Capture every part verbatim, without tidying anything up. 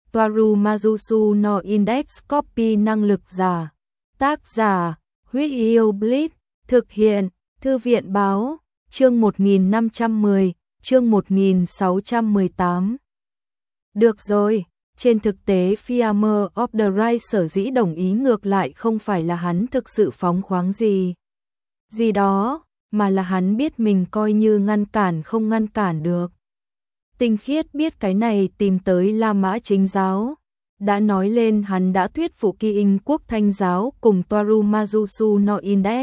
Toaru Majusu no Index Copy năng lực giả. Tác giả, Huyết Yêu Blitz, thực hiện, Thư viện Báo, chương một nghìn năm trăm mười, chương một nghìn sáu trăm mười tám. Được rồi, trên thực tế Fiammer of the Right sở dĩ đồng ý ngược lại không phải là hắn thực sự phóng khoáng gì. Gì đó, mà là hắn biết mình coi như ngăn cản không ngăn cản được. Tinh Khiết biết cái này tìm tới La Mã Chính giáo. Đã nói lên hắn đã thuyết phục Kỳ In Quốc Thanh giáo cùng Toaru Majusu no Index.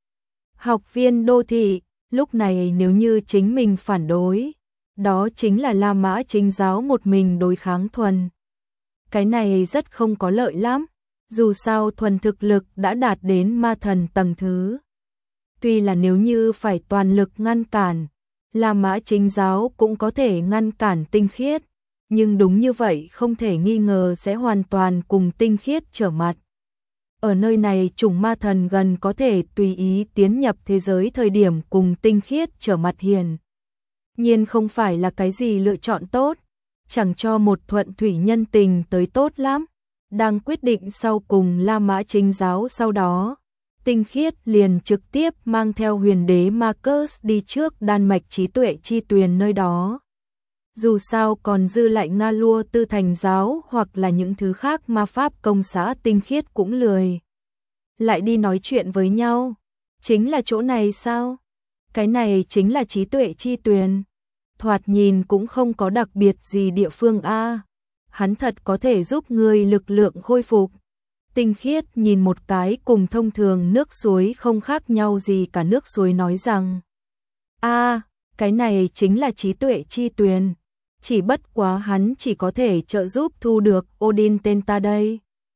Học viên đô thị, lúc này nếu như chính mình phản đối, đó chính là La Mã Chính giáo một mình đối kháng thuần. Cái này rất không có lợi lắm, dù sao thuần thực lực đã đạt đến ma thần tầng thứ. Tuy là nếu như phải toàn lực ngăn cản, La Mã Chính giáo cũng có thể ngăn cản Tinh Khiết, nhưng đúng như vậy không thể nghi ngờ sẽ hoàn toàn cùng Tinh Khiết trở mặt. Ở nơi này chủng ma thần gần có thể tùy ý tiến nhập thế giới thời điểm cùng Tinh Khiết trở mặt hiền nhiên không phải là cái gì lựa chọn tốt, chẳng cho một thuận thủy nhân tình tới tốt lắm. Đang quyết định sau cùng La Mã Chính giáo sau đó, Tinh Khiết liền trực tiếp mang theo huyền đế Marcus đi trước Đan Mạch Trí Tuệ Chi Tuyền nơi đó. Dù sao còn dư lại Nga Lua Tư Thành giáo hoặc là những thứ khác ma pháp công xã Tinh Khiết cũng lười lại đi nói chuyện với nhau. Chính là chỗ này sao? Cái này chính là Trí Tuệ Chi Tuyền. Thoạt nhìn cũng không có đặc biệt gì địa phương a. Hắn thật có thể giúp người lực lượng khôi phục. Tinh Khiết nhìn một cái cùng thông thường nước suối không khác nhau gì cả nước suối nói rằng: a, cái này chính là Trí Tuệ Chi Tuyền. Chỉ bất quá hắn chỉ có thể trợ giúp thu được Odin tên ta đây.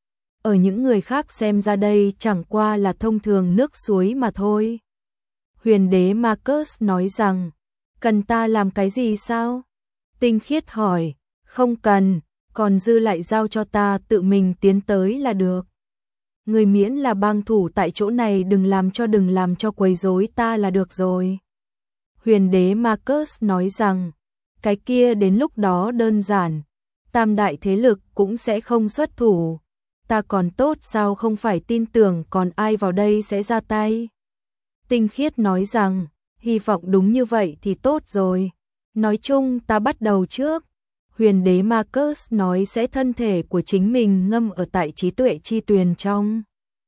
Ở những người khác xem ra đây chẳng qua là thông thường nước suối mà thôi. Huyền đế Marcus nói rằng: cần ta làm cái gì sao? Tinh Khiết hỏi: không cần, còn dư lại giao cho ta tự mình tiến tới là được. Người miễn là bang thủ tại chỗ này đừng làm cho đừng làm cho quấy rối ta là được rồi. Huyền đế Marcus nói rằng: cái kia đến lúc đó đơn giản, tam đại thế lực cũng sẽ không xuất thủ. Ta còn tốt sao không phải tin tưởng còn ai vào đây sẽ ra tay. Tinh Khiết nói rằng: hy vọng đúng như vậy thì tốt rồi. Nói chung ta bắt đầu trước. Huyền đế Marcus nói sẽ thân thể của chính mình ngâm ở tại Trí Tuệ Chi Tuyền trong.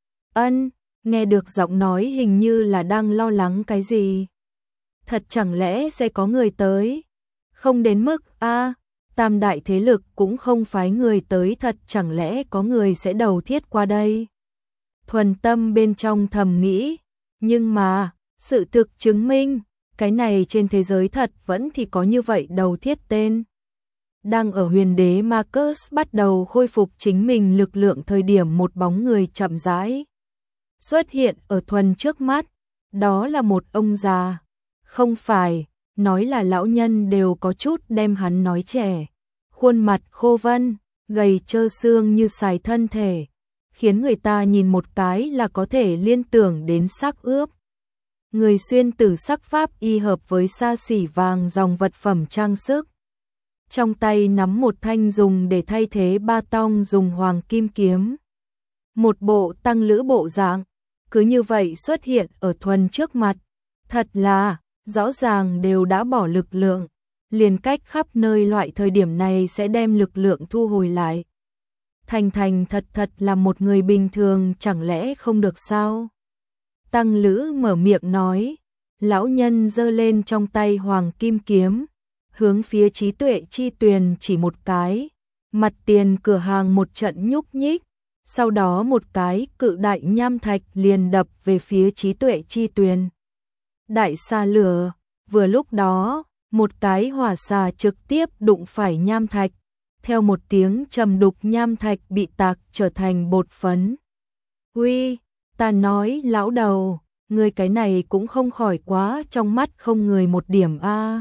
Ân, nghe được giọng nói hình như là đang lo lắng cái gì. Thật chẳng lẽ sẽ có người tới? Không đến mức a, tam đại thế lực cũng không phái người tới, thật chẳng lẽ có người sẽ đầu thiết qua đây? Thuần tâm bên trong thầm nghĩ, nhưng mà, sự thực chứng minh, cái này trên thế giới thật vẫn thì có như vậy đầu thiết tên. Đang ở huyền đế Marcus bắt đầu khôi phục chính mình lực lượng thời điểm một bóng người chậm rãi xuất hiện ở Thuần trước mắt, đó là một ông già. Không phải, nói là lão nhân đều có chút đem hắn nói trẻ. Khuôn mặt khô vân, gầy trơ xương như sài thân thể, khiến người ta nhìn một cái là có thể liên tưởng đến xác ướp. Người xuyên tử sắc pháp y hợp với xa xỉ vàng dòng vật phẩm trang sức. Trong tay nắm một thanh dùng để thay thế ba tong dùng hoàng kim kiếm. Một bộ tăng lữ bộ dạng, cứ như vậy xuất hiện ở Thuần trước mặt. Thật là, rõ ràng đều đã bỏ lực lượng, liền cách khắp nơi loại thời điểm này sẽ đem lực lượng thu hồi lại. Thành thành thật thật là một người bình thường chẳng lẽ không được sao? Tăng lữ mở miệng nói, lão nhân giơ lên trong tay hoàng kim kiếm, hướng phía Trí Tuệ Chi Tuyền chỉ một cái, mặt tiền cửa hàng một trận nhúc nhích, sau đó một cái cự đại nham thạch liền đập về phía Trí Tuệ Chi Tuyền. Đại xà lửa, vừa lúc đó, một cái hỏa xà trực tiếp đụng phải nham thạch, theo một tiếng trầm đục nham thạch bị tạc trở thành bột phấn. Uy, ta nói lão đầu, ngươi cái này cũng không khỏi quá trong mắt không người một điểm a.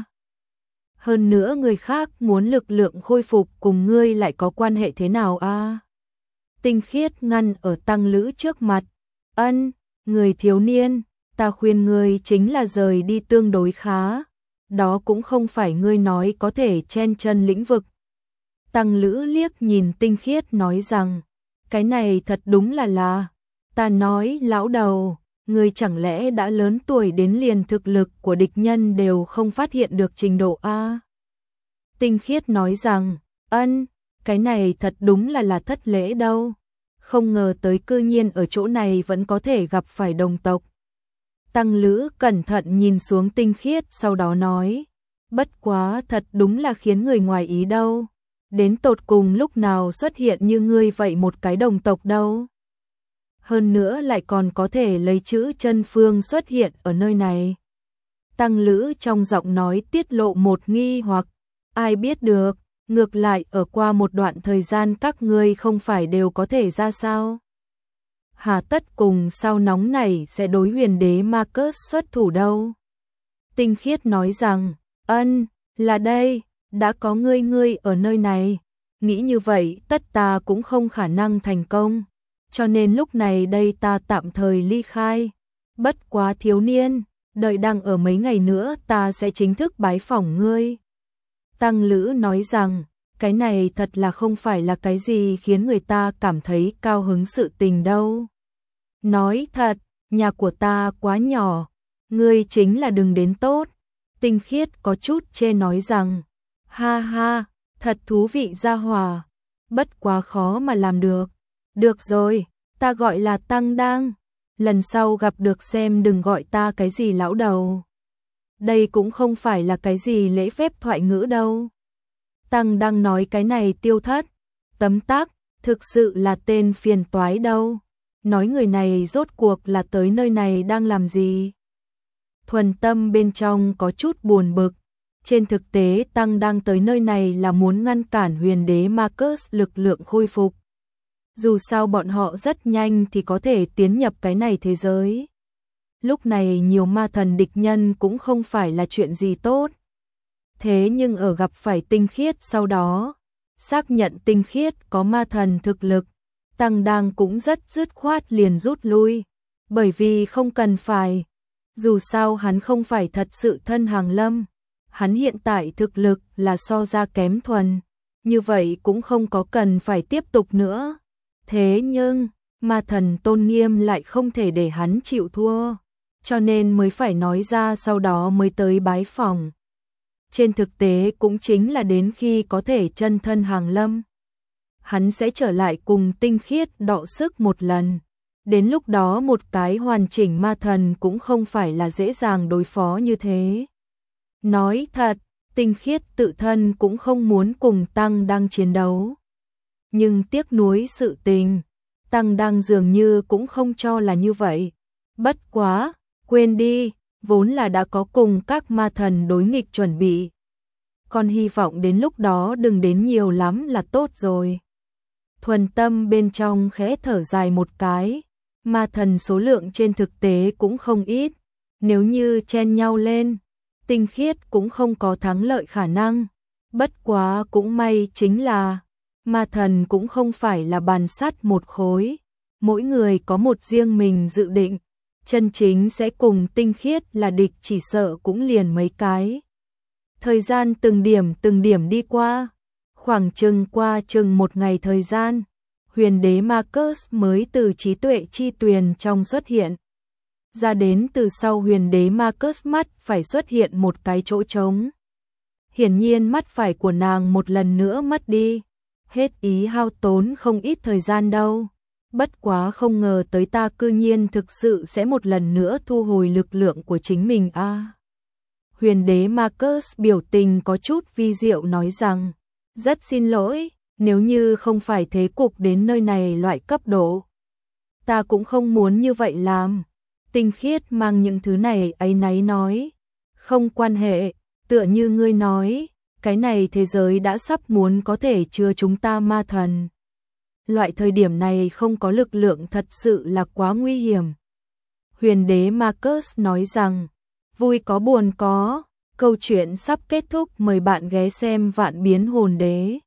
Hơn nữa người khác muốn lực lượng khôi phục cùng ngươi lại có quan hệ thế nào a? Tinh Khiết ngăn ở tăng lữ trước mặt. Ân, người thiếu niên, ta khuyên ngươi chính là rời đi tương đối khá. Đó cũng không phải ngươi nói có thể chen chân lĩnh vực. Tăng Lữ liếc nhìn Tinh Khiết nói rằng, cái này thật đúng là là, ta nói lão đầu, người chẳng lẽ đã lớn tuổi đến liền thực lực của địch nhân đều không phát hiện được trình độ A. Tinh Khiết nói rằng, ân, cái này thật đúng là là thất lễ đâu, không ngờ tới cư nhiên ở chỗ này vẫn có thể gặp phải đồng tộc. Tăng Lữ cẩn thận nhìn xuống Tinh Khiết sau đó nói, bất quá thật đúng là khiến người ngoài ý đâu, đến tột cùng lúc nào xuất hiện như ngươi vậy một cái đồng tộc đâu. Hơn nữa lại còn có thể lấy chữ chân phương xuất hiện ở nơi này. Tăng Lữ trong giọng nói tiết lộ một nghi hoặc, ai biết được, ngược lại ở qua một đoạn thời gian các ngươi không phải đều có thể ra sao. Hà tất cùng sao nóng này sẽ đối huyền đế Marcus xuất thủ đâu. Tinh Khiết nói rằng, ân, là đây, đã có ngươi ngươi ở nơi này, nghĩ như vậy tất ta cũng không khả năng thành công, cho nên lúc này đây ta tạm thời ly khai, bất quá thiếu niên, đợi đang ở mấy ngày nữa ta sẽ chính thức bái phỏng ngươi. Tăng Lữ nói rằng, cái này thật là không phải là cái gì khiến người ta cảm thấy cao hứng sự tình đâu. Nói thật, nhà của ta quá nhỏ, ngươi chính là đừng đến tốt. Tinh Khiết có chút chê nói rằng, ha ha, thật thú vị gia hòa, bất quá khó mà làm được. Được rồi, ta gọi là Tăng Đang, lần sau gặp được xem đừng gọi ta cái gì lão đầu. Đây cũng không phải là cái gì lễ phép thoại ngữ đâu. Tăng Đang nói cái này tiêu thất, tấm tắc, thực sự là tên phiền toái đâu. Nói người này rốt cuộc là tới nơi này đang làm gì? Thuần Tâm bên trong có chút buồn bực. Trên thực tế Tăng đang tới nơi này là muốn ngăn cản huyền đế Marcus lực lượng khôi phục. Dù sao bọn họ rất nhanh thì có thể tiến nhập cái này thế giới. Lúc này nhiều ma thần địch nhân cũng không phải là chuyện gì tốt. Thế nhưng ở gặp phải Tinh Khiết sau đó, xác nhận Tinh Khiết có ma thần thực lực, Tăng đang cũng rất dứt khoát liền rút lui, bởi vì không cần phải. Dù sao hắn không phải thật sự thân hàng lâm, hắn hiện tại thực lực là so ra kém thuần, như vậy cũng không có cần phải tiếp tục nữa. Thế nhưng, ma thần tôn nghiêm lại không thể để hắn chịu thua, cho nên mới phải nói ra sau đó mới tới bái phỏng. Trên thực tế cũng chính là đến khi có thể chân thân hàng lâm, hắn sẽ trở lại cùng Tinh Khiết đọ sức một lần. Đến lúc đó một cái hoàn chỉnh ma thần cũng không phải là dễ dàng đối phó như thế. Nói thật, Tinh Khiết tự thân cũng không muốn cùng Tăng đang chiến đấu. Nhưng tiếc nuối sự tình, Tăng đang dường như cũng không cho là như vậy. Bất quá, quên đi, vốn là đã có cùng các ma thần đối nghịch chuẩn bị. Còn hy vọng đến lúc đó đừng đến nhiều lắm là tốt rồi. Thuần Tâm bên trong khẽ thở dài một cái. Ma thần số lượng trên thực tế cũng không ít, nếu như chen nhau lên, Tinh Khiết cũng không có thắng lợi khả năng. Bất quá cũng may chính là, ma thần cũng không phải là bàn sắt một khối, mỗi người có một riêng mình dự định, chân chính sẽ cùng Tinh Khiết là địch chỉ sợ cũng liền mấy cái. Thời gian từng điểm từng điểm đi qua, khoảng chừng qua chừng một ngày thời gian. Huyền đế Marcus mới từ trí tuệ chi tuyền trong xuất hiện. Ra đến từ sau huyền đế Marcus mắt phải xuất hiện một cái chỗ trống. Hiển nhiên mắt phải của nàng một lần nữa mất đi. Hết ý hao tốn không ít thời gian đâu. Bất quá không ngờ tới ta cư nhiên thực sự sẽ một lần nữa thu hồi lực lượng của chính mình a. À, huyền đế Marcus biểu tình có chút vi diệu nói rằng, rất xin lỗi. Nếu như không phải thế cục đến nơi này loại cấp độ, ta cũng không muốn như vậy làm. Tinh Khiết mang những thứ này áy náy nói, không quan hệ, tựa như ngươi nói, cái này thế giới đã sắp muốn có thể chứa chúng ta ma thần. Loại thời điểm này không có lực lượng thật sự là quá nguy hiểm. Huyền đế Marcus nói rằng, vui có buồn có, câu chuyện sắp kết thúc, mời bạn ghé xem Vạn Biến Hồn Đế.